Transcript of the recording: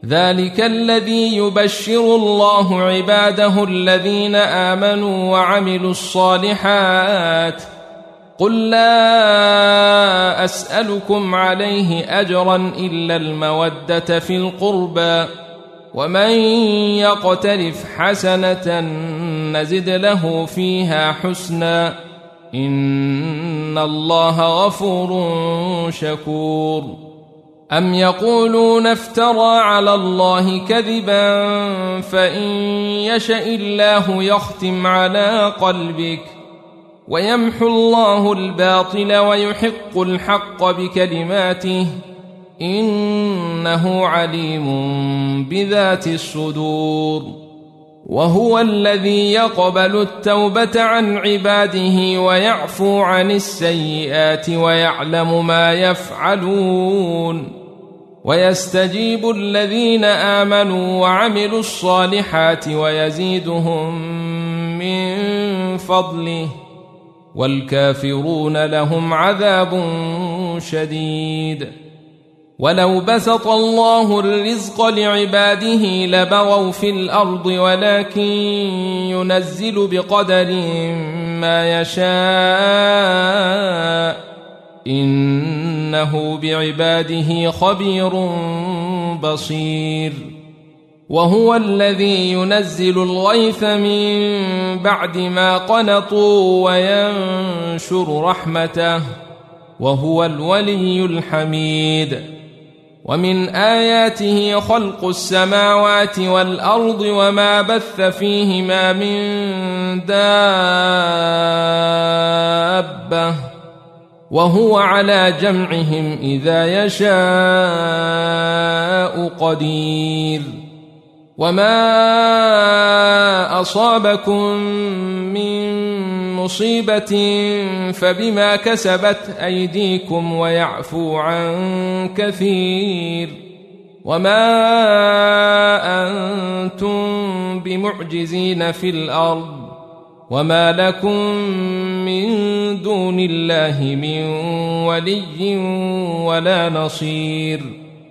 ذلك الذي يبشر الله عباده الذين آمنوا وعملوا الصالحات قل لا أسألكم عليه أجرا إلا المودة في القربى ومن يقترف حسنة نزد له فيها حسنا إن الله غفور شكور أم يقولون افترى على الله كذبا فإن يشأ الله يختم على قلبك ويمحو الله الباطل ويحق الحق بكلماته إنه عليم بذات الصدور وهو الذي يقبل التوبة عن عباده ويعفو عن السيئات ويعلم ما يفعلون ويستجيب الذين آمنوا وعملوا الصالحات ويزيدهم من فضله والكافرون لهم عذاب شديد ولو بسط الله الرزق لعباده لبغوا في الأرض ولكن ينزل بقدر ما يشاء إنه بعباده خبير بصير وهو الذي ينزل الغيث من بعد ما قنطوا وينشر رحمته وهو الولي الحميد ومن آياته خلق السماوات والأرض وما بث فيهما من دابة وهو على جمعهم إذا يشاء قدير وما أصابكم من مصيبة فبما كسبت أيديكم ويعفو عن كثير وما أنتم بمعجزين في الأرض وما لكم من دون الله من ولي ولا نصير